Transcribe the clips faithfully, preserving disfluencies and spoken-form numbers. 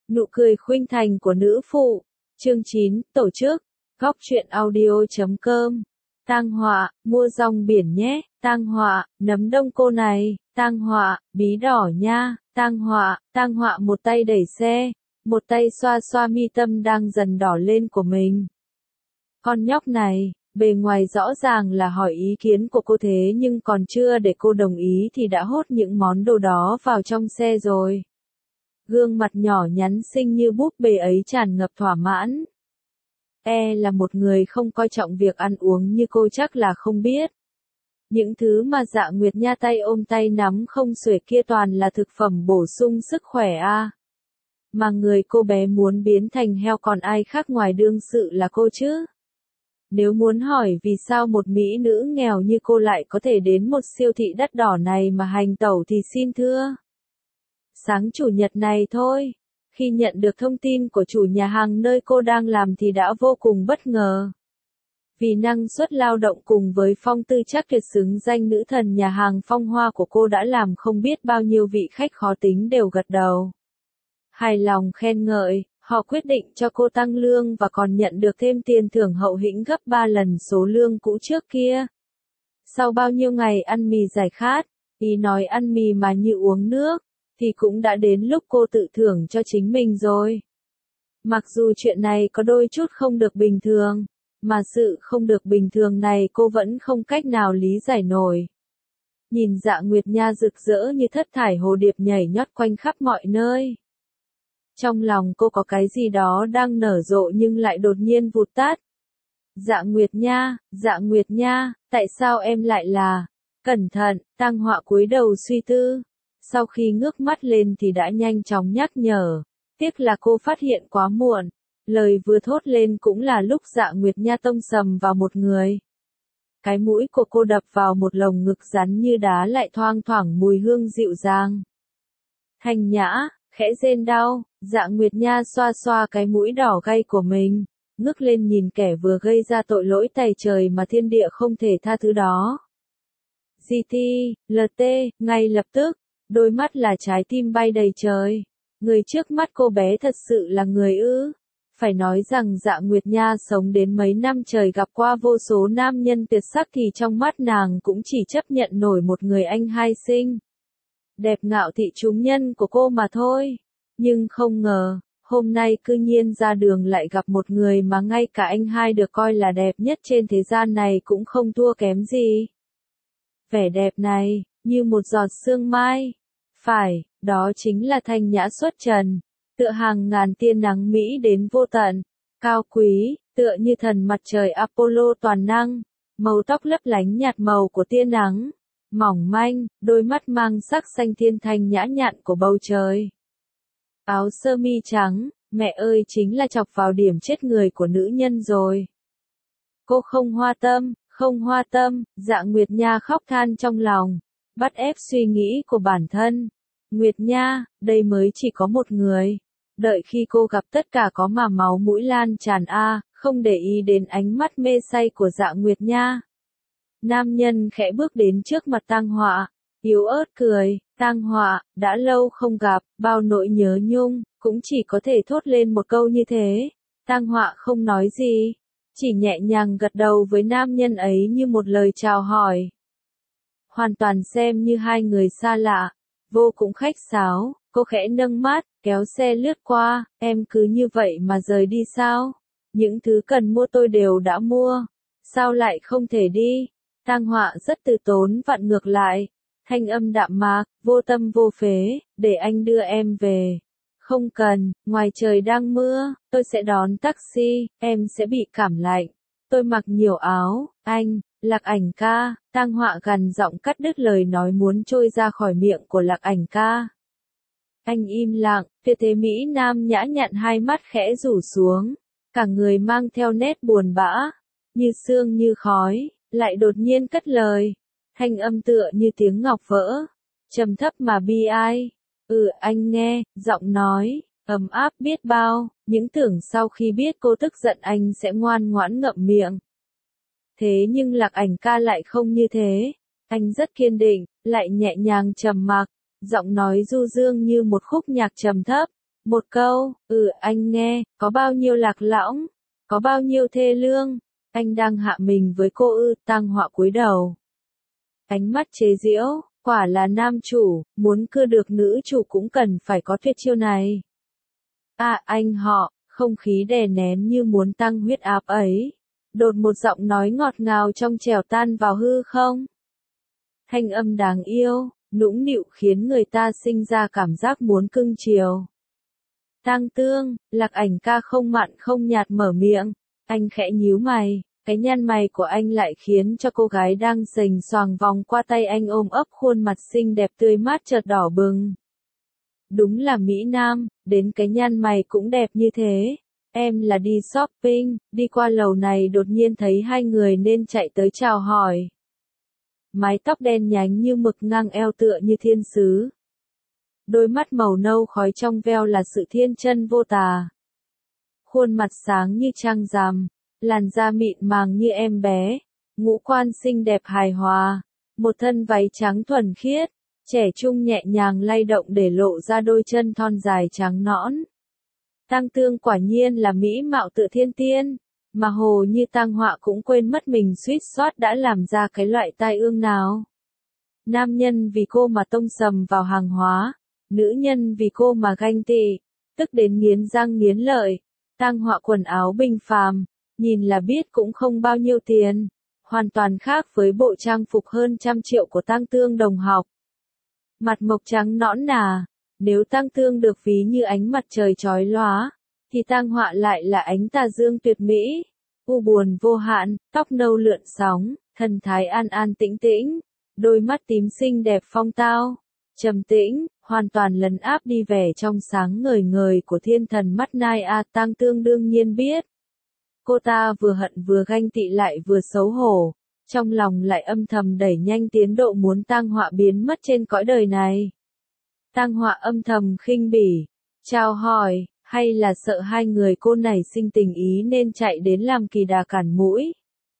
Nụ cười khuynh thành của nữ phụ. Chương chín, tổ chức. Góc truyện audio chấm com. Tang Họa, mua rong biển nhé. Tang Họa, nấm đông cô này. Tang Họa, bí đỏ nha. Tang Họa, Tang Họa một tay đẩy xe, một tay xoa xoa mi tâm đang dần đỏ lên của mình. Con nhóc này, bề ngoài rõ ràng là hỏi ý kiến của cô thế nhưng còn chưa để cô đồng ý thì đã hốt những món đồ đó vào trong xe rồi. Gương mặt nhỏ nhắn xinh như búp bê ấy tràn ngập thỏa mãn. E là một người không coi trọng việc ăn uống như cô chắc là không biết. Những thứ mà Dạ Nguyệt Nha tay ôm tay nắm không xuể kia toàn là thực phẩm bổ sung sức khỏe a. À. Mà người cô bé muốn biến thành heo còn ai khác ngoài đương sự là cô chứ? Nếu muốn hỏi vì sao một mỹ nữ nghèo như cô lại có thể đến một siêu thị đắt đỏ này mà hành tẩu thì xin thưa. Sáng chủ nhật này thôi, khi nhận được thông tin của chủ nhà hàng nơi cô đang làm thì đã vô cùng bất ngờ. Vì năng suất lao động cùng với phong tư chắc tuyệt xứng danh nữ thần nhà hàng Phong Hoa của cô đã làm không biết bao nhiêu vị khách khó tính đều gật đầu. Hài lòng khen ngợi, họ quyết định cho cô tăng lương và còn nhận được thêm tiền thưởng hậu hĩnh gấp ba lần số lương cũ trước kia. Sau bao nhiêu ngày ăn mì giải khát, ý nói ăn mì mà như uống nước, thì cũng đã đến lúc cô tự thưởng cho chính mình rồi. Mặc dù chuyện này có đôi chút không được bình thường, mà sự không được bình thường này cô vẫn không cách nào lý giải nổi. Nhìn Dạ Nguyệt Nha rực rỡ như thất thải hồ điệp nhảy nhót quanh khắp mọi nơi. Trong lòng cô có cái gì đó đang nở rộ nhưng lại đột nhiên vụt tắt. Dạ Nguyệt Nha, Dạ Nguyệt Nha, tại sao em lại là... Cẩn thận, Tang Họa cúi đầu suy tư. Sau khi ngước mắt lên thì đã nhanh chóng nhắc nhở. Tiếc là cô phát hiện quá muộn. Lời vừa thốt lên cũng là lúc Dạ Nguyệt Nha tông sầm vào một người. Cái mũi của cô đập vào một lồng ngực rắn như đá lại thoang thoảng mùi hương dịu dàng. Thanh nhã, khẽ rên đau, Dạ Nguyệt Nha xoa xoa cái mũi đỏ gay của mình, ngước lên nhìn kẻ vừa gây ra tội lỗi tày trời mà thiên địa không thể tha thứ đó. giê tê, lờ tê, ngay lập tức, đôi mắt là trái tim bay đầy trời. Người trước mắt cô bé thật sự là người ư? Phải nói rằng Dạ Nguyệt Nha sống đến mấy năm trời gặp qua vô số nam nhân tuyệt sắc thì trong mắt nàng cũng chỉ chấp nhận nổi một người anh hai sinh. Đẹp ngạo thị chúng nhân của cô mà thôi. Nhưng không ngờ, hôm nay cư nhiên ra đường lại gặp một người mà ngay cả anh hai được coi là đẹp nhất trên thế gian này cũng không thua kém gì. Vẻ đẹp này, như một giọt sương mai. Phải, đó chính là thanh nhã xuất trần. Tựa hàng ngàn tia nắng Mỹ đến vô tận, cao quý, tựa như thần mặt trời Apollo toàn năng, màu tóc lấp lánh nhạt màu của tia nắng, mỏng manh, đôi mắt mang sắc xanh thiên thanh nhã nhặn của bầu trời. Áo sơ mi trắng, mẹ ơi chính là chọc vào điểm chết người của nữ nhân rồi. Cô không hoa tâm, không hoa tâm, Dạ Nguyệt Nha khóc than trong lòng, bắt ép suy nghĩ của bản thân. Nguyệt Nha, đây mới chỉ có một người. Đợi khi cô gặp tất cả có mà máu mũi lan tràn a, không để ý đến ánh mắt mê say của Dạ Nguyệt Nha. Nam nhân khẽ bước đến trước mặt Tang Họa, yếu ớt cười, Tang Họa, đã lâu không gặp, bao nỗi nhớ nhung, cũng chỉ có thể thốt lên một câu như thế. Tang Họa không nói gì, chỉ nhẹ nhàng gật đầu với nam nhân ấy như một lời chào hỏi. Hoàn toàn xem như hai người xa lạ, vô cùng khách sáo, cô khẽ nâng mắt, kéo xe lướt qua, em cứ như vậy mà rời đi sao? Những thứ cần mua tôi đều đã mua, sao lại không thể đi? Tang Họa rất từ tốn vặn ngược lại, thanh âm đạm mạc, vô tâm vô phế, để anh đưa em về. Không cần, ngoài trời đang mưa, tôi sẽ đón taxi, em sẽ bị cảm lạnh. Tôi mặc nhiều áo, anh, Lạc Ảnh ca, Tang Họa gằn giọng cắt đứt lời nói muốn trôi ra khỏi miệng của Lạc Ảnh ca. Anh im lặng, tuyệt thế Mỹ Nam nhã nhặn hai mắt khẽ rủ xuống, cả người mang theo nét buồn bã, như sương như khói, lại đột nhiên cất lời, thanh âm tựa như tiếng ngọc vỡ, trầm thấp mà bi ai. Ừ anh nghe, giọng nói, ấm áp biết bao, những tưởng sau khi biết cô tức giận anh sẽ ngoan ngoãn ngậm miệng. Thế nhưng Lạc Ảnh ca lại không như thế, anh rất kiên định, lại nhẹ nhàng trầm mặc, giọng nói du dương như một khúc nhạc trầm thấp, Một câu, ừ anh nghe, có bao nhiêu lạc lõng, có bao nhiêu thê lương, anh đang hạ mình với cô ư, Tang Họa cúi đầu. Ánh mắt chế giễu, quả là nam chủ, muốn cưa được nữ chủ cũng cần phải có tuyệt chiêu này. À anh họ, không khí đè nén như muốn tăng huyết áp ấy. Đột một giọng nói ngọt ngào trong trẻo tan vào hư không. Thanh âm đáng yêu, nũng nịu khiến người ta sinh ra cảm giác muốn cưng chiều. Tang Tương, Lạc Ảnh ca không mặn không nhạt mở miệng, anh khẽ nhíu mày, cái nhăn mày của anh lại khiến cho cô gái đang sềnh xoàng vòng qua tay anh ôm ấp khuôn mặt xinh đẹp tươi mát chợt đỏ bừng. Đúng là Mỹ Nam, đến cái nhăn mày cũng đẹp như thế. Em là đi shopping, đi qua lầu này đột nhiên thấy hai người nên chạy tới chào hỏi. Mái tóc đen nhánh như mực ngang eo tựa như thiên sứ. Đôi mắt màu nâu khói trong veo là sự thiên chân vô tà. Khuôn mặt sáng như trăng rằm, làn da mịn màng như em bé, ngũ quan xinh đẹp hài hòa, một thân váy trắng thuần khiết, trẻ trung nhẹ nhàng lay động để lộ ra đôi chân thon dài trắng nõn. Tang Tương quả nhiên là mỹ mạo tự thiên tiên, mà hồ như Tang Họa cũng quên mất mình suýt soát đã làm ra cái loại tai ương nào. Nam nhân vì cô mà tông sầm vào hàng hóa, nữ nhân vì cô mà ganh tị, tức đến nghiến răng nghiến lợi. Tang Họa quần áo bình phàm, nhìn là biết cũng không bao nhiêu tiền, hoàn toàn khác với bộ trang phục hơn trăm triệu của Tang Tương đồng học. Mặt mộc trắng nõn nà, nếu Tang Tương được ví như ánh mặt trời chói lóa, thì Tang Họa lại là ánh tà dương tuyệt mỹ, u buồn vô hạn, tóc nâu lượn sóng, thần thái an an tĩnh tĩnh, đôi mắt tím xinh đẹp phong tao, trầm tĩnh, hoàn toàn lấn áp đi vẻ trong sáng ngời ngời của thiên thần mắt nai a. Tang Tương đương nhiên biết. Cô ta vừa hận vừa ganh tị lại vừa xấu hổ, trong lòng lại âm thầm đẩy nhanh tiến độ muốn Tang Họa biến mất trên cõi đời này. Tang Họa âm thầm khinh bỉ, chào hỏi, hay là sợ hai người cô này sinh tình ý nên chạy đến làm kỳ đà cản mũi.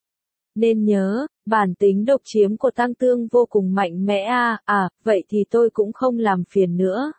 Nên nhớ, bản tính độc chiếm của Tang Tương vô cùng mạnh mẽ a. À, à, vậy thì tôi cũng không làm phiền nữa.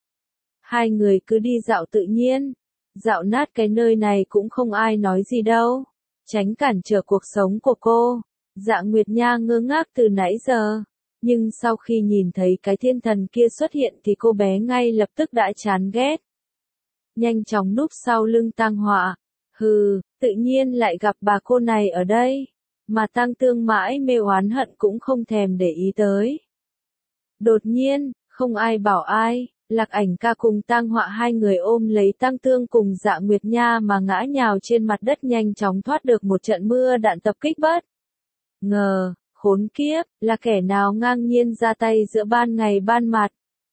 Hai người cứ đi dạo tự nhiên, dạo nát cái nơi này cũng không ai nói gì đâu, tránh cản trở cuộc sống của cô. Dạ Nguyệt Nha ngơ ngác từ nãy giờ, nhưng sau khi nhìn thấy cái thiên thần kia xuất hiện thì cô bé ngay lập tức đã chán ghét. Nhanh chóng núp sau lưng Tang Họa, hừ, tự nhiên lại gặp bà cô này ở đây, mà Tang Tương mãi mê oán hận cũng không thèm để ý tới. Đột nhiên, không ai bảo ai, Lạc Ảnh ca cùng Tang Họa hai người ôm lấy Tang Tương cùng Dạ Nguyệt Nha mà ngã nhào trên mặt đất nhanh chóng thoát được một trận mưa đạn tập kích bất ngờ. Khốn kiếp, là kẻ nào ngang nhiên ra tay giữa ban ngày ban mặt.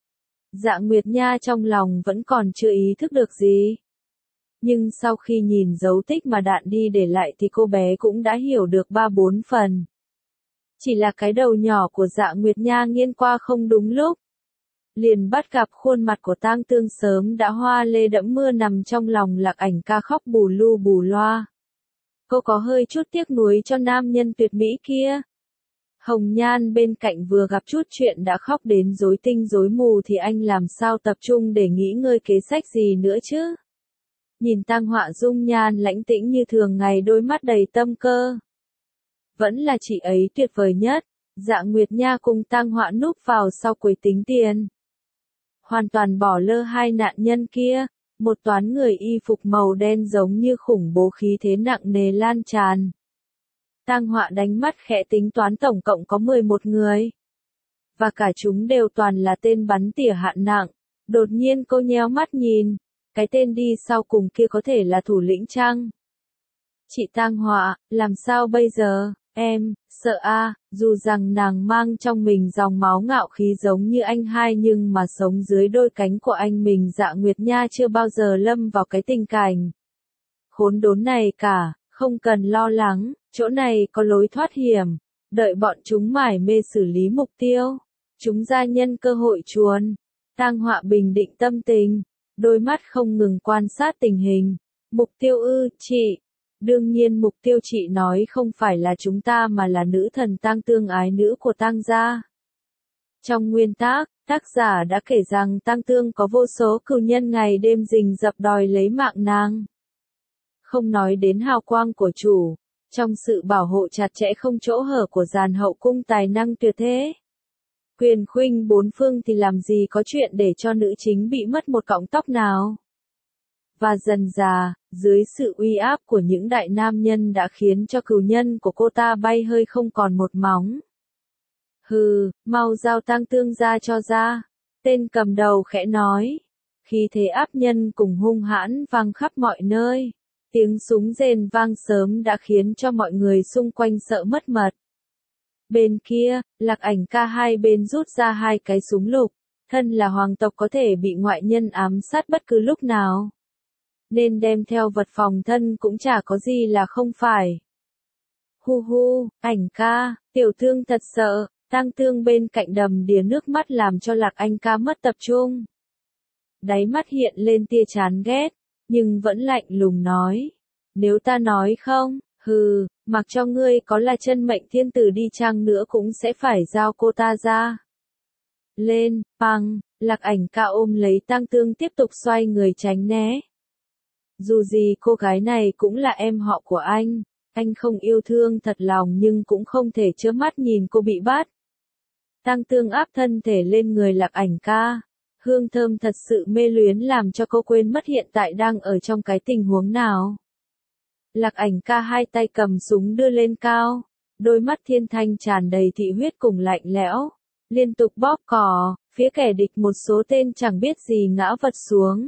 Dạ Nguyệt Nha trong lòng vẫn còn chưa ý thức được gì. Nhưng sau khi nhìn dấu tích mà đạn đi để lại thì cô bé cũng đã hiểu được ba bốn phần. Chỉ là cái đầu nhỏ của Dạ Nguyệt Nha nghiêng qua không đúng lúc. Liền bắt gặp khuôn mặt của Tang Tương sớm đã hoa lê đẫm mưa nằm trong lòng Lạc Ảnh ca khóc bù lu bù loa. Cô có hơi chút tiếc nuối cho nam nhân tuyệt mỹ kia. Hồng Nhan bên cạnh vừa gặp chút chuyện đã khóc đến rối tinh rối mù thì anh làm sao tập trung để nghĩ ngơi kế sách gì nữa chứ. Nhìn Tang Họa dung nhan lãnh tĩnh như thường ngày, đôi mắt đầy tâm cơ. Vẫn là chị ấy tuyệt vời nhất. Dạ Nguyệt Nha cùng Tang Họa núp vào sau quầy tính tiền. Hoàn toàn bỏ lơ hai nạn nhân kia, một toán người y phục màu đen giống như khủng bố khí thế nặng nề lan tràn. Tang Họa đánh mắt khẽ tính toán tổng cộng có mười một người. Và cả chúng đều toàn là tên bắn tỉa hạng nặng. Đột nhiên cô nhéo mắt nhìn, cái tên đi sau cùng kia có thể là thủ lĩnh chăng? Chị Tang Họa, làm sao bây giờ? Em, sợ a, à, dù rằng nàng mang trong mình dòng máu ngạo khí giống như anh hai nhưng mà sống dưới đôi cánh của anh mình. Dạ Nguyệt Nha chưa bao giờ lâm vào cái tình cảnh khốn đốn này cả, không cần lo lắng, chỗ này có lối thoát hiểm, đợi bọn chúng mải mê xử lý mục tiêu, chúng ra nhân cơ hội chuồn. Tang Họa bình định tâm tình, đôi mắt không ngừng quan sát tình hình. Mục tiêu ư, chị? Đương nhiên mục tiêu chị nói không phải là chúng ta mà là nữ thần Tang Tương, ái nữ của Tang gia. Trong nguyên tắc, Tác giả đã kể rằng Tang Tương có vô số cừu nhân ngày đêm rình rập đòi lấy mạng nàng. Không nói đến hào quang của chủ, trong sự bảo hộ chặt chẽ không chỗ hở của dàn hậu cung tài năng tuyệt thế. Quyền khuynh bốn phương thì làm gì có chuyện để cho nữ chính bị mất một cọng tóc nào. Và dần dà, dưới sự uy áp của những đại nam nhân đã khiến cho cừu nhân của cô ta bay hơi không còn một móng. Hừ, mau giao Tang Tương ra cho ra. Tên cầm đầu khẽ nói. Khi thế áp nhân cùng hung hãn vang khắp mọi nơi. Tiếng súng rền vang sớm đã khiến cho mọi người xung quanh sợ mất mật. Bên kia, Lạc Ảnh Ca hai bên rút ra hai cái súng lục. Thân là hoàng tộc có thể bị ngoại nhân ám sát bất cứ lúc nào. Nên đem theo vật phòng thân cũng chả có gì là không phải. Hu hu, Ảnh Ca, tiểu thương thật sợ. Tang Tương bên cạnh đầm đìa nước mắt làm cho Lạc Anh Ca mất tập trung. Đáy mắt hiện lên tia chán ghét, nhưng vẫn lạnh lùng nói. Nếu ta nói không, hừ, mặc cho ngươi có là chân mệnh thiên tử đi chăng nữa cũng sẽ phải giao cô ta ra. Lên, băng, Lạc Ảnh Ca ôm lấy Tang Tương tiếp tục xoay người tránh né. Dù gì cô gái này cũng là em họ của anh, anh không yêu thương thật lòng nhưng cũng không thể trơ mắt nhìn cô bị bắt. Tang Tương áp thân thể lên người Lạc Ảnh Ca. Hương thơm thật sự mê luyến làm cho cô quên mất hiện tại đang ở trong cái tình huống nào. Lạc Ảnh Ca hai tay cầm súng đưa lên cao. Đôi mắt thiên thanh tràn đầy thị huyết cùng lạnh lẽo. Liên tục bóp cò, phía kẻ địch một số tên chẳng biết gì ngã vật xuống.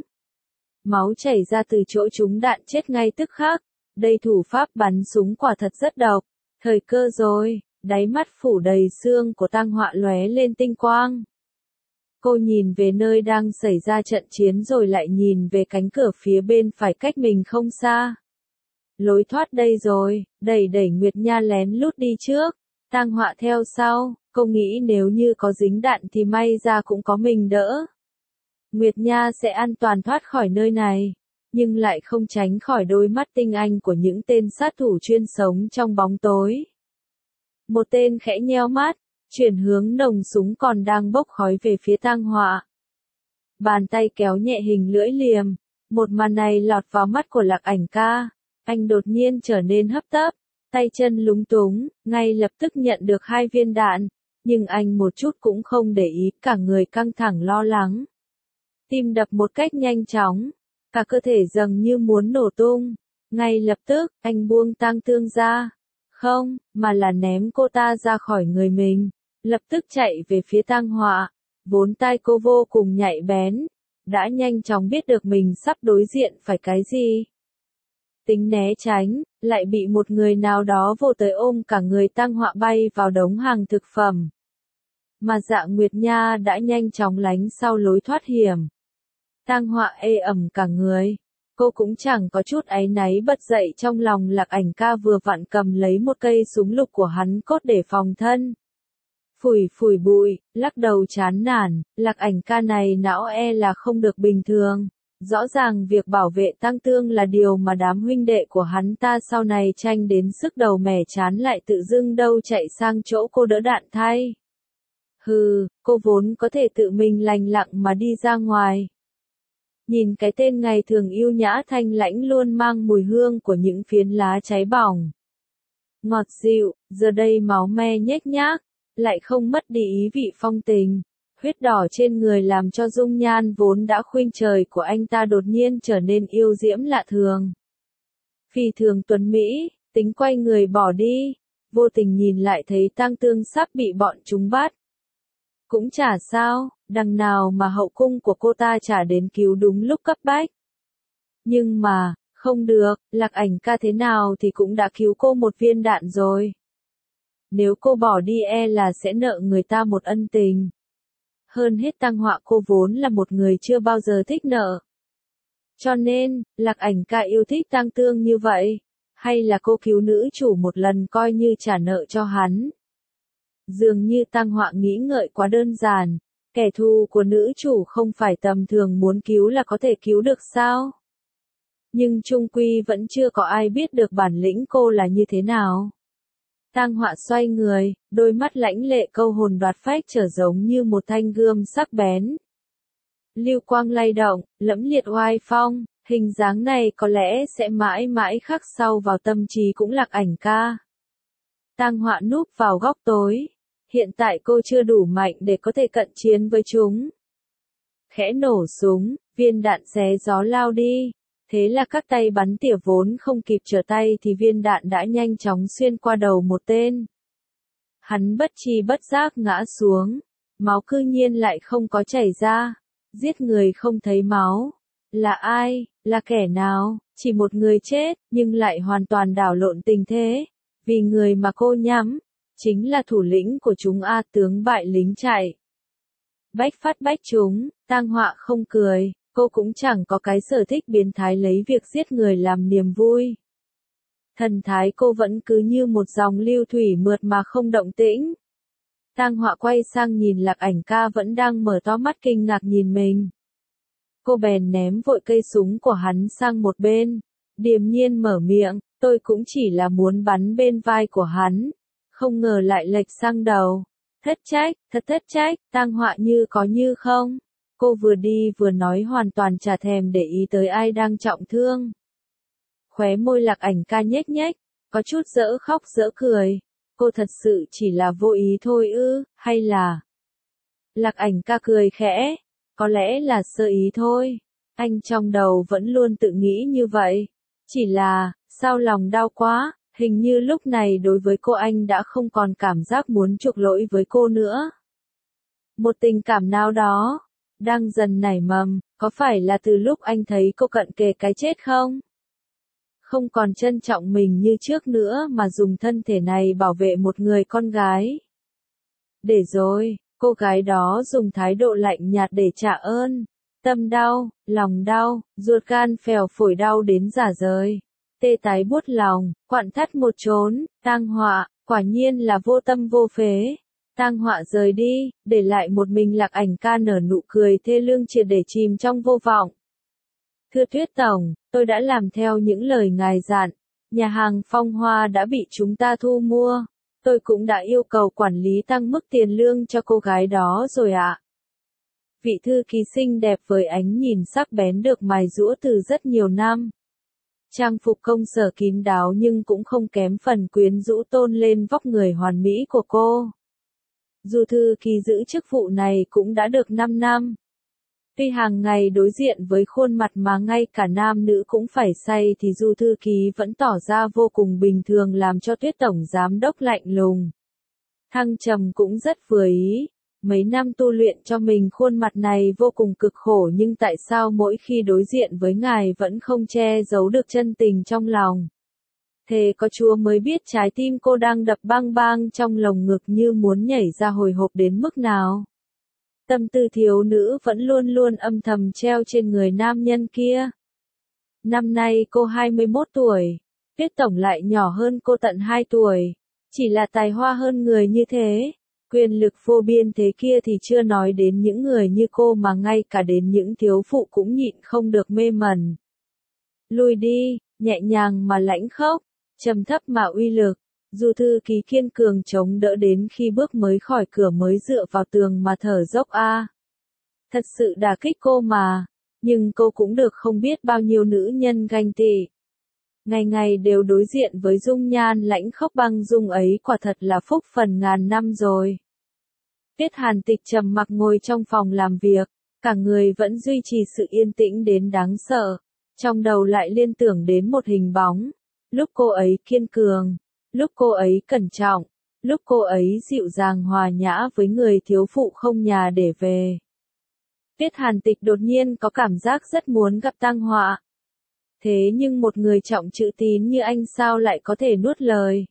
Máu chảy ra từ chỗ chúng đạn chết ngay tức khắc. Đây thủ pháp bắn súng quả thật rất độc. Thời cơ rồi. Đáy mắt phủ đầy xương của Tang Họa lóe lên tinh quang. Cô nhìn về nơi đang xảy ra trận chiến rồi lại nhìn về cánh cửa phía bên phải cách mình không xa. Lối thoát đây rồi, đẩy đẩy Nguyệt Nha lén lút đi trước. Tang Họa theo sau, cô nghĩ nếu như có dính đạn thì may ra cũng có mình đỡ. Nguyệt Nha sẽ an toàn thoát khỏi nơi này, nhưng lại không tránh khỏi đôi mắt tinh anh của những tên sát thủ chuyên sống trong bóng tối. Một tên khẽ nheo mắt, chuyển hướng nòng súng còn đang bốc khói về phía Tang Họa. Bàn tay kéo nhẹ hình lưỡi liềm, một màn này lọt vào mắt của Lạc Ảnh Ca. Anh đột nhiên trở nên hấp tấp, tay chân lúng túng, ngay lập tức nhận được hai viên đạn, nhưng anh một chút cũng không để ý, cả người căng thẳng lo lắng. Tim đập một cách nhanh chóng, cả cơ thể dường như muốn nổ tung. Ngay lập tức, anh buông Tang Tương ra. Không, mà là ném cô ta ra khỏi người mình, lập tức chạy về phía Tang Họa. Vốn tai cô vô cùng nhạy bén, đã nhanh chóng biết được mình sắp đối diện phải cái gì. Tính né tránh, lại bị một người nào đó vồ tới ôm cả người Tang Họa bay vào đống hàng thực phẩm. Mà Dạ Nguyệt Nha đã nhanh chóng lánh sau lối thoát hiểm. Tang Họa ê ẩm cả người. Cô cũng chẳng có chút áy náy bật dậy trong lòng. Lạc Ảnh Ca vừa vặn cầm lấy một cây súng lục của hắn cốt để phòng thân. Phủi phủi bụi, lắc đầu chán nản, Lạc Ảnh Ca này não e là không được bình thường. Rõ ràng việc bảo vệ Tang Tương là điều mà đám huynh đệ của hắn ta sau này tranh đến sức đầu mẻ chán lại tự dưng đâu chạy sang chỗ cô đỡ đạn thay. Hừ, cô vốn có thể tự mình lành lặng mà đi ra ngoài. Nhìn cái tên ngày thường yêu nhã thanh lãnh luôn mang mùi hương của những phiến lá cháy bỏng. Ngọt dịu, giờ đây máu me nhếch nhác, lại không mất đi ý vị phong tình. Huyết đỏ trên người làm cho dung nhan vốn đã khuynh trời của anh ta đột nhiên trở nên yêu diễm lạ thường. Phi thường tuấn Mỹ, tính quay người bỏ đi, vô tình nhìn lại thấy Tang Tương sắp bị bọn chúng bắt. Cũng chả sao, đằng nào mà hậu cung của cô ta chả đến cứu đúng lúc cấp bách. Nhưng mà, không được, Lạc Ảnh Ca thế nào thì cũng đã cứu cô một viên đạn rồi. Nếu cô bỏ đi e là sẽ nợ người ta một ân tình. Hơn hết Tang Họa cô vốn là một người chưa bao giờ thích nợ. Cho nên, Lạc Ảnh Ca yêu thích Tang Tương như vậy, hay là cô cứu nữ chủ một lần coi như trả nợ cho hắn. Dường như Tang Họa nghĩ ngợi quá đơn giản, kẻ thù của nữ chủ không phải tầm thường muốn cứu là có thể cứu được sao? Nhưng chung quy vẫn chưa có ai biết được bản lĩnh cô là như thế nào. Tang Họa xoay người, đôi mắt lãnh lệ câu hồn đoạt phách trở giống như một thanh gươm sắc bén. Lưu quang lay động, lẫm liệt oai phong, hình dáng này có lẽ sẽ mãi mãi khắc sâu vào tâm trí cũng Lạc Ảnh ca. Tang Họa núp vào góc tối. Hiện tại cô chưa đủ mạnh để có thể cận chiến với chúng. Khẽ nổ súng, viên đạn xé gió lao đi. Thế là các tay bắn tỉa vốn không kịp trở tay thì viên đạn đã nhanh chóng xuyên qua đầu một tên. Hắn bất tri bất giác ngã xuống. Máu cư nhiên lại không có chảy ra. Giết người không thấy máu. Là ai? Là kẻ nào? Chỉ một người chết, nhưng lại hoàn toàn đảo lộn tình thế. Vì người mà cô nhắm, chính là thủ lĩnh của chúng A tướng bại lính chạy. Bách phát bách chúng, Tang Họa không cười, cô cũng chẳng có cái sở thích biến thái lấy việc giết người làm niềm vui. Thần thái cô vẫn cứ như một dòng lưu thủy mượt mà không động tĩnh. Tang Họa quay sang nhìn Lạc Ảnh ca vẫn đang mở to mắt kinh ngạc nhìn mình. Cô bèn ném vội cây súng của hắn sang một bên, điềm nhiên mở miệng, tôi cũng chỉ là muốn bắn bên vai của hắn, không ngờ lại lệch sang đầu. Thất trách, thật thất trách, Tang Họa như có như không. Cô vừa đi vừa nói hoàn toàn chả thèm để ý tới ai đang trọng thương. Khóe môi Lạc Ảnh ca nhếch nhếch, có chút dở khóc dở cười. Cô thật sự chỉ là vô ý thôi ư, hay là... Lạc Ảnh ca cười khẽ, có lẽ là sơ ý thôi. Anh trong đầu vẫn luôn tự nghĩ như vậy. Chỉ là, sao lòng đau quá, hình như lúc này đối với cô anh đã không còn cảm giác muốn chuộc lỗi với cô nữa. Một tình cảm nào đó, đang dần nảy mầm, có phải là từ lúc anh thấy cô cận kề cái chết không? Không còn trân trọng mình như trước nữa mà dùng thân thể này bảo vệ một người con gái. Để rồi, cô gái đó dùng thái độ lạnh nhạt để trả ơn. Tâm đau, lòng đau, ruột gan phèo phổi đau đến rả rời. Tê tái buốt lòng, quặn thắt một chốn, Tang Họa, quả nhiên là vô tâm vô phế. Tang Họa rời đi, để lại một mình Lạc Ảnh ca nở nụ cười thê lương triệt để chìm trong vô vọng. Thưa Tuyết Tổng, tôi đã làm theo những lời ngài dặn. Nhà hàng Phong Hoa đã bị chúng ta thu mua. Tôi cũng đã yêu cầu quản lý tăng mức tiền lương cho cô gái đó rồi ạ. Vị thư ký xinh đẹp với ánh nhìn sắc bén được mài giũa từ rất nhiều năm. Trang phục công sở kín đáo nhưng cũng không kém phần quyến rũ tôn lên vóc người hoàn mỹ của cô. Dù thư ký giữ chức vụ này cũng đã được năm năm. Tuy hàng ngày đối diện với khuôn mặt mà ngay cả nam nữ cũng phải say thì Du thư ký vẫn tỏ ra vô cùng bình thường làm cho Tuyết tổng giám đốc lạnh lùng. Thăng Trầm cũng rất vừa ý. Mấy năm tu luyện cho mình khuôn mặt này vô cùng cực khổ nhưng tại sao mỗi khi đối diện với ngài vẫn không che giấu được chân tình trong lòng. Thề có Chúa mới biết trái tim cô đang đập bang bang trong lồng ngực như muốn nhảy ra hồi hộp đến mức nào. Tâm tư thiếu nữ vẫn luôn luôn âm thầm treo trên người nam nhân kia. Năm nay cô hai mươi mốt tuổi, Tuyết tổng lại nhỏ hơn cô tận hai tuổi. Chỉ là tài hoa hơn người như thế, quyền lực vô biên thế kia thì chưa nói đến những người như cô mà ngay cả đến những thiếu phụ cũng nhịn không được mê mẩn. Lùi đi, nhẹ nhàng mà lãnh khốc, trầm thấp mà uy lực. Dù thư ký kiên cường chống đỡ đến khi bước mới khỏi cửa mới dựa vào tường mà thở dốc a. À. Thật sự đả kích cô mà, nhưng cô cũng được không biết bao nhiêu nữ nhân ganh tị. Ngày ngày đều đối diện với dung nhan lãnh khốc băng dung ấy quả thật là phúc phần ngàn năm rồi. Tuyết Hàn Tịch trầm mặc ngồi trong phòng làm việc, cả người vẫn duy trì sự yên tĩnh đến đáng sợ, trong đầu lại liên tưởng đến một hình bóng, lúc cô ấy kiên cường. Lúc cô ấy cẩn trọng, lúc cô ấy dịu dàng hòa nhã với người thiếu phụ không nhà để về. Tuyết Hàn Tịch đột nhiên có cảm giác rất muốn gặp Tang Họa. Thế nhưng một người trọng chữ tín như anh sao lại có thể nuốt lời.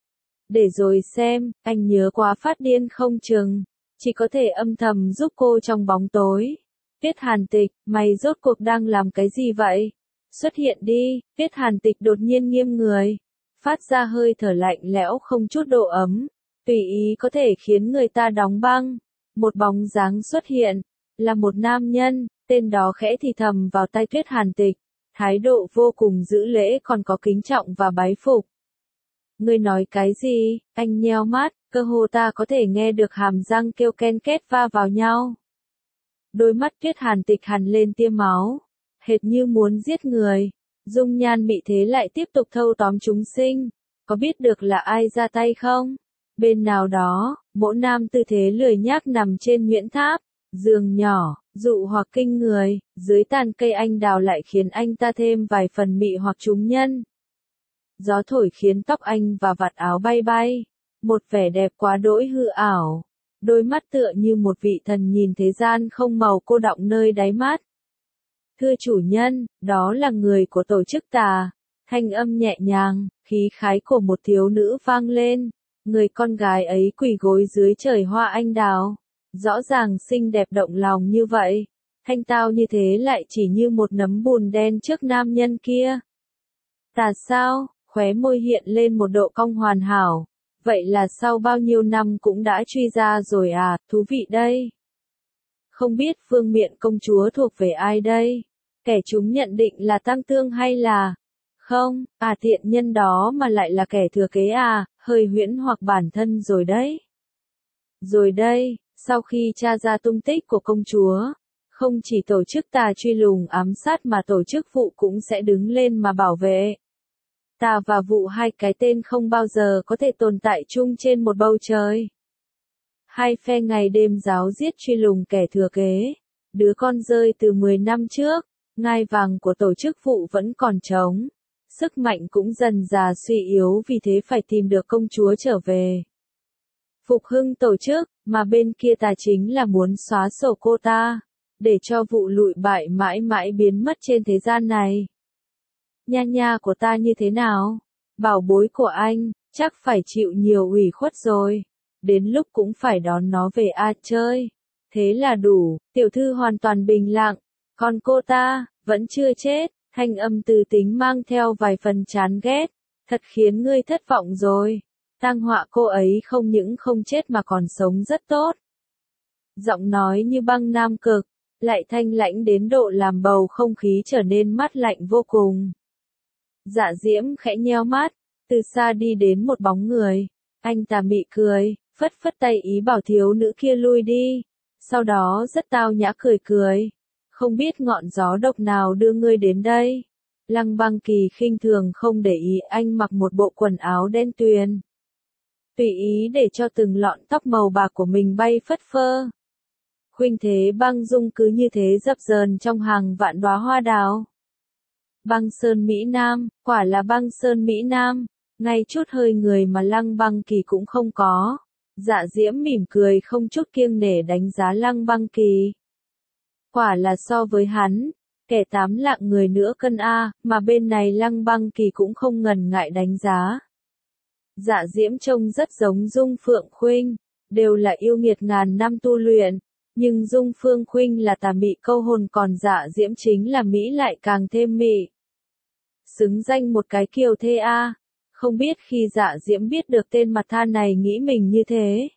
Để rồi xem, anh nhớ quá phát điên không chừng, chỉ có thể âm thầm giúp cô trong bóng tối. Tuyết Hàn Tịch, mày rốt cuộc đang làm cái gì vậy? Xuất hiện đi, Tuyết Hàn Tịch đột nhiên nghiêm người. Phát ra hơi thở lạnh lẽo không chút độ ấm, tùy ý có thể khiến người ta đóng băng. Một bóng dáng xuất hiện, là một nam nhân, tên đó khẽ thì thầm vào tai Tuyết Hàn Tịch, thái độ vô cùng giữ lễ còn có kính trọng và bái phục. Ngươi nói cái gì? Anh nheo mắt, cơ hồ ta có thể nghe được hàm răng kêu ken két va vào nhau. Đôi mắt Tuyết Hàn tịch hằn lên tia máu, hệt như muốn giết người. Dung nhan mị thế lại tiếp tục thâu tóm chúng sinh. Có biết được là ai ra tay không? Bên nào đó, mỗ nam tư thế lười nhác nằm trên nhuyễn tháp, giường nhỏ, dụ hoặc kinh người, dưới tàn cây anh đào lại khiến anh ta thêm vài phần mị hoặc trúng nhân. Gió thổi khiến tóc anh và vạt áo bay bay, một vẻ đẹp quá đỗi hư ảo. Đôi mắt tựa như một vị thần nhìn thế gian không màu cô đọng nơi đáy mắt. Thưa chủ nhân, đó là người của tổ chức tà. Thanh âm nhẹ nhàng, khí khái của một thiếu nữ vang lên. Người con gái ấy quỳ gối dưới trời hoa anh đào. Rõ ràng xinh đẹp động lòng như vậy. Thanh tao như thế lại chỉ như một nấm bùn đen trước nam nhân kia. Tà sao? Khóe môi hiện lên một độ cong hoàn hảo. Vậy là sau bao nhiêu năm cũng đã truy ra rồi à, thú vị đây. Không biết vương miện công chúa thuộc về ai đây? Kẻ chúng nhận định là Tăng Tương hay là... Không, à tiện nhân đó mà lại là kẻ thừa kế à, hơi huyễn hoặc bản thân rồi đấy. Rồi đây, sau khi tra ra tung tích của công chúa, không chỉ tổ chức tà truy lùng ám sát mà tổ chức vụ cũng sẽ đứng lên mà bảo vệ. Tà và vụ hai cái tên không bao giờ có thể tồn tại chung trên một bầu trời. Hai phe ngày đêm giáo giết truy lùng kẻ thừa kế. Đứa con rơi từ mười năm trước, ngai vàng của tổ chức vụ vẫn còn trống. Sức mạnh cũng dần dà suy yếu vì thế phải tìm được công chúa trở về. Phục hưng tổ chức, mà bên kia tà chính là muốn xóa sổ cô ta, để cho vụ lụi bại mãi mãi biến mất trên thế gian này. Nha nha của ta như thế nào? Bảo bối của anh, chắc phải chịu nhiều ủy khuất rồi. Đến lúc cũng phải đón nó về a chơi. Thế là đủ, tiểu thư hoàn toàn bình lặng. Còn cô ta, vẫn chưa chết. Thanh âm từ tính mang theo vài phần chán ghét. Thật khiến ngươi thất vọng rồi. Tang họa cô ấy không những không chết mà còn sống rất tốt. Giọng nói như băng nam cực, lại thanh lãnh đến độ làm bầu không khí trở nên mát lạnh vô cùng. Dạ Diễm khẽ nheo mắt, từ xa đi đến một bóng người. Anh ta mị cười, phất phất tay ý bảo thiếu nữ kia lui đi. Sau đó rất tao nhã cười cười. Không biết ngọn gió độc nào đưa ngươi đến đây. Lăng Băng Kỳ khinh thường không để ý anh mặc một bộ quần áo đen tuyền. Tùy ý để cho từng lọn tóc màu bạc của mình bay phất phơ. Khuynh thế băng dung cứ như thế dập dờn trong hàng vạn đóa hoa đào. Băng sơn Mỹ Nam, quả là băng sơn Mỹ Nam, ngay chút hơi người mà Lăng Băng Kỳ cũng không có. Dạ Diễm mỉm cười không chút kiêng nể đánh giá Lăng Băng Kỳ. Quả là so với hắn, kẻ tám lạng người nữa cân a, mà bên này Lăng Băng Kỳ cũng không ngần ngại đánh giá. Dạ Diễm trông rất giống Dung Phượng Khuynh, đều là yêu nghiệt ngàn năm tu luyện, nhưng Dung Phương Khuynh là tà mị câu hồn còn Dạ Diễm chính là mỹ lại càng thêm mị. Xứng danh một cái kiều thê a, không biết khi Dạ Diễm biết được tên mặt tha này nghĩ mình như thế,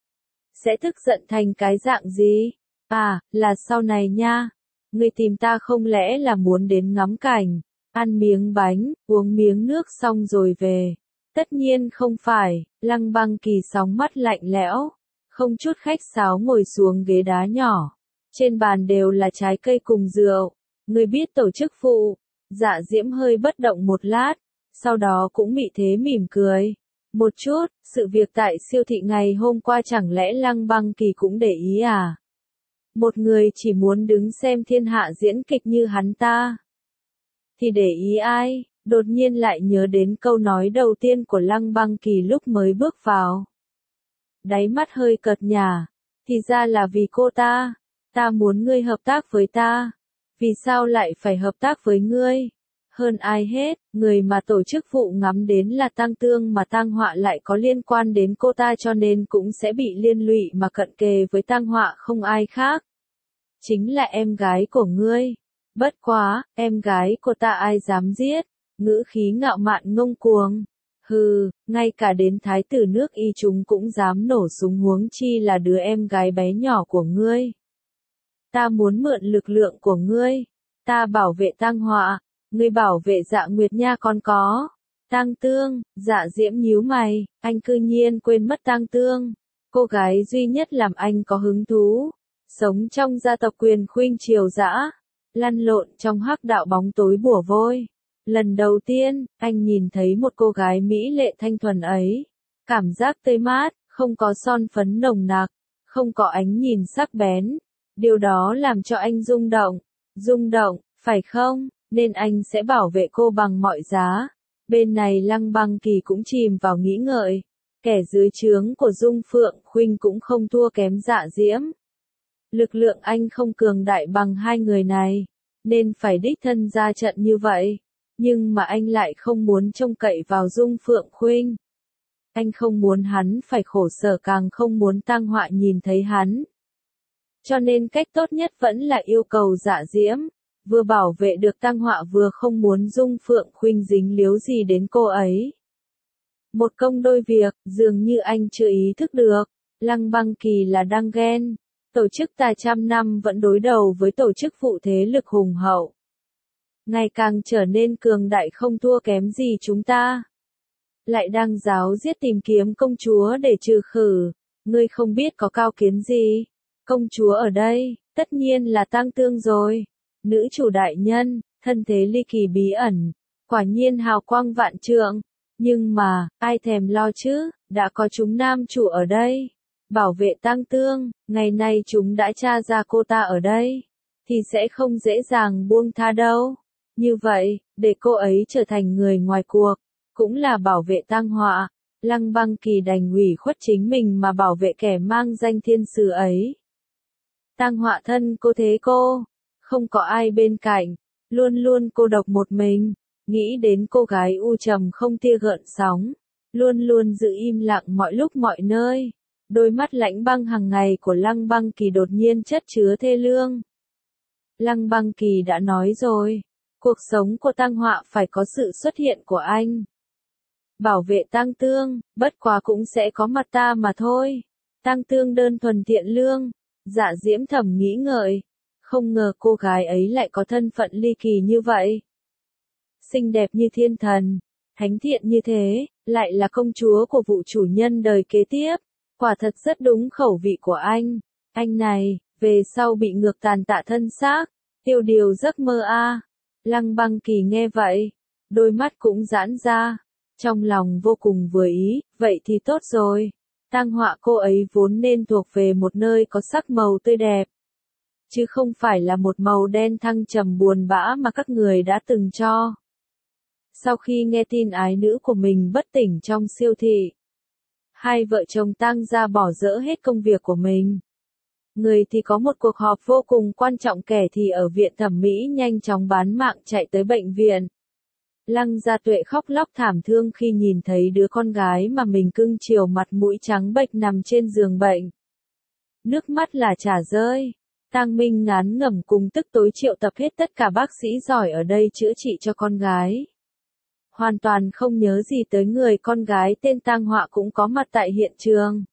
sẽ tức giận thành cái dạng gì? À, là sau này nha. Ngươi tìm ta không lẽ là muốn đến ngắm cảnh, ăn miếng bánh, uống miếng nước xong rồi về. Tất nhiên không phải, Lăng Băng Kỳ sóng mắt lạnh lẽo, không chút khách sáo ngồi xuống ghế đá nhỏ. Trên bàn đều là trái cây cùng rượu. Ngươi biết tổ chức vụ. Dạ Diễm hơi bất động một lát, sau đó cũng mị thế mỉm cười. Một chút, sự việc tại siêu thị ngày hôm qua chẳng lẽ Lăng Băng Kỳ cũng để ý à? Một người chỉ muốn đứng xem thiên hạ diễn kịch như hắn ta. Thì để ý ai? Đột nhiên lại nhớ đến câu nói đầu tiên của Lăng Băng Kỳ lúc mới bước vào. Đáy mắt hơi cợt nhả. Thì ra là vì cô ta. Ta muốn ngươi hợp tác với ta. Vì sao lại phải hợp tác với ngươi? Hơn ai hết, người mà tổ chức vụ ngắm đến là Tăng Tương mà Tang Họa lại có liên quan đến cô ta cho nên cũng sẽ bị liên lụy mà cận kề với Tang Họa không ai khác. Chính là em gái của ngươi. Bất quá, em gái của ta ai dám giết? Ngữ khí ngạo mạn ngông cuồng. Hừ, ngay cả đến thái tử nước Y chúng cũng dám nổ súng huống chi là đứa em gái bé nhỏ của ngươi. Ta muốn mượn lực lượng của ngươi. Ta bảo vệ Tang Họa. Ngươi bảo vệ Dạ Nguyệt Nha còn có. Tang Tương, Dạ Diễm nhíu mày, anh cư nhiên quên mất Tang Tương. Cô gái duy nhất làm anh có hứng thú. Sống trong gia tộc quyền khuynh triều dã. Lăn lộn trong hắc đạo bóng tối bủa vôi. Lần đầu tiên, anh nhìn thấy một cô gái mỹ lệ thanh thuần ấy. Cảm giác tươi mát, không có son phấn nồng nặc, không có ánh nhìn sắc bén. Điều đó làm cho anh rung động. Rung động, phải không? Nên anh sẽ bảo vệ cô bằng mọi giá. Bên này Lăng Băng Kỳ cũng chìm vào nghĩ ngợi. Kẻ dưới trướng của Dung Phượng Khuynh cũng không thua kém Dạ Diễm. Lực lượng anh không cường đại bằng hai người này, nên phải đích thân ra trận như vậy. Nhưng mà anh lại không muốn trông cậy vào Dung Phượng Khuynh. Anh không muốn hắn phải khổ sở, càng không muốn Tang Họa nhìn thấy hắn. Cho nên cách tốt nhất vẫn là yêu cầu Dạ Diễm. Vừa bảo vệ được Tang Họa vừa không muốn Dung Phượng Khuynh dính líu gì đến cô ấy. Một công đôi việc, dường như anh chưa ý thức được. Lăng Băng Kỳ là đang ghen. Tổ chức ta trăm năm vẫn đối đầu với tổ chức phụ thế lực hùng hậu. Ngày càng trở nên cường đại không thua kém gì chúng ta. Lại đang giáo giết tìm kiếm công chúa để trừ khử. Ngươi không biết có cao kiến gì. Công chúa ở đây, tất nhiên là Tang Tương rồi. Nữ chủ đại nhân, thân thế ly kỳ bí ẩn. Quả nhiên hào quang vạn trượng. Nhưng mà, ai thèm lo chứ, đã có chúng nam chủ ở đây. Bảo vệ Tang Tương, ngày nay chúng đã tra ra cô ta ở đây. Thì sẽ không dễ dàng buông tha đâu. Như vậy, để cô ấy trở thành người ngoài cuộc, cũng là bảo vệ Tang Họa. Lăng Băng Kỳ đành ủy khuất chính mình mà bảo vệ kẻ mang danh thiên sứ ấy. Tang Họa thân cô thế cô, không có ai bên cạnh, luôn luôn cô độc một mình. Nghĩ đến cô gái u trầm không tia gợn sóng, luôn luôn giữ im lặng mọi lúc mọi nơi. Đôi mắt lạnh băng hàng ngày của Lăng Băng Kỳ đột nhiên chất chứa thê lương. Lăng Băng Kỳ đã nói rồi, cuộc sống của Tang Họa phải có sự xuất hiện của anh. Bảo vệ Tang Tương, bất quá cũng sẽ có mặt ta mà thôi. Tang Tương đơn thuần thiện lương, Dạ Diễm thầm nghĩ ngợi. Không ngờ cô gái ấy lại có thân phận ly kỳ như vậy. Xinh đẹp như thiên thần, thánh thiện như thế, lại là công chúa của vụ chủ nhân đời kế tiếp. Quả thật rất đúng khẩu vị của anh. Anh này, về sau bị ngược tàn tạ thân xác, tiêu điều giấc mơ a. À. Lăng Băng Kỳ nghe vậy, đôi mắt cũng giãn ra, trong lòng vô cùng vừa ý, vậy thì tốt rồi. Tang Họa cô ấy vốn nên thuộc về một nơi có sắc màu tươi đẹp, chứ không phải là một màu đen thăng trầm buồn bã mà các người đã từng cho. Sau khi nghe tin ái nữ của mình bất tỉnh trong siêu thị, hai vợ chồng Tang gia bỏ dỡ hết công việc của mình. Người thì có một cuộc họp vô cùng quan trọng, kẻ thì ở viện thẩm mỹ nhanh chóng bán mạng chạy tới bệnh viện. Lăng Gia Tuệ khóc lóc thảm thương khi nhìn thấy đứa con gái mà mình cưng chiều mặt mũi trắng bệch nằm trên giường bệnh. Nước mắt là chả rơi. Tang Minh ngán ngẩm cùng tức tối triệu tập hết tất cả bác sĩ giỏi ở đây chữa trị cho con gái. Hoàn toàn không nhớ gì tới người con gái tên Tang Họa cũng có mặt tại hiện trường.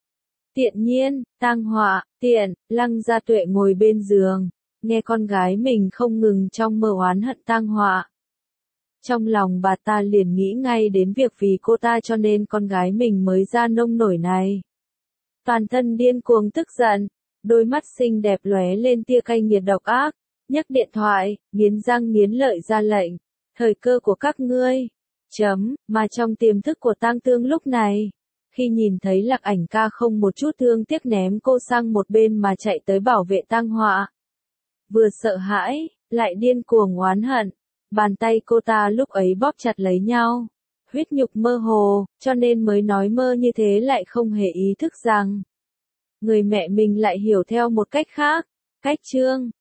Tiện nhiên, Tang Họa, tiện, Lăng Gia Tuệ ngồi bên giường, nghe con gái mình không ngừng trong mơ oán hận Tang Họa. Trong lòng bà ta liền nghĩ ngay đến việc vì cô ta cho nên con gái mình mới ra nông nổi này. Toàn thân điên cuồng tức giận, đôi mắt xinh đẹp lóe lên tia cay nghiệt độc ác, nhấc điện thoại, nghiến răng nghiến lợi ra lệnh. Thời cơ của các ngươi. Chấm, mà trong tiềm thức của Tang Tương lúc này, khi nhìn thấy Lạc Ảnh ca không một chút thương tiếc ném cô sang một bên mà chạy tới bảo vệ Tang Họa. Vừa sợ hãi, lại điên cuồng oán hận, bàn tay cô ta lúc ấy bóp chặt lấy nhau. Huyết nhục mơ hồ, cho nên mới nói mơ như thế, lại không hề ý thức rằng người mẹ mình lại hiểu theo một cách khác. Cách chương